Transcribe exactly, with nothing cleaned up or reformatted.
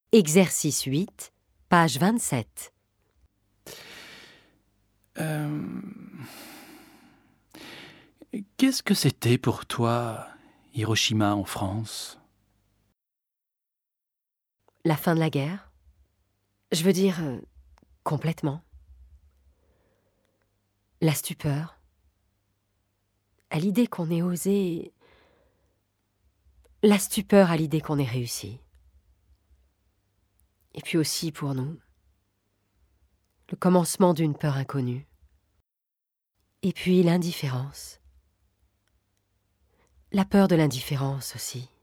Exercice huit, page vingt-sept. Euh... Qu'est-ce que c'était pour toi, Hiroshima en France? La fin de la guerre? Je veux dire, euh, complètement. La stupeur. À l'idée qu'on ait osé... La stupeur à l'idée qu'on ait réussi. Et puis aussi pour nous, le commencement d'une peur inconnue. Et puis l'indifférence. La peur de l'indifférence aussi.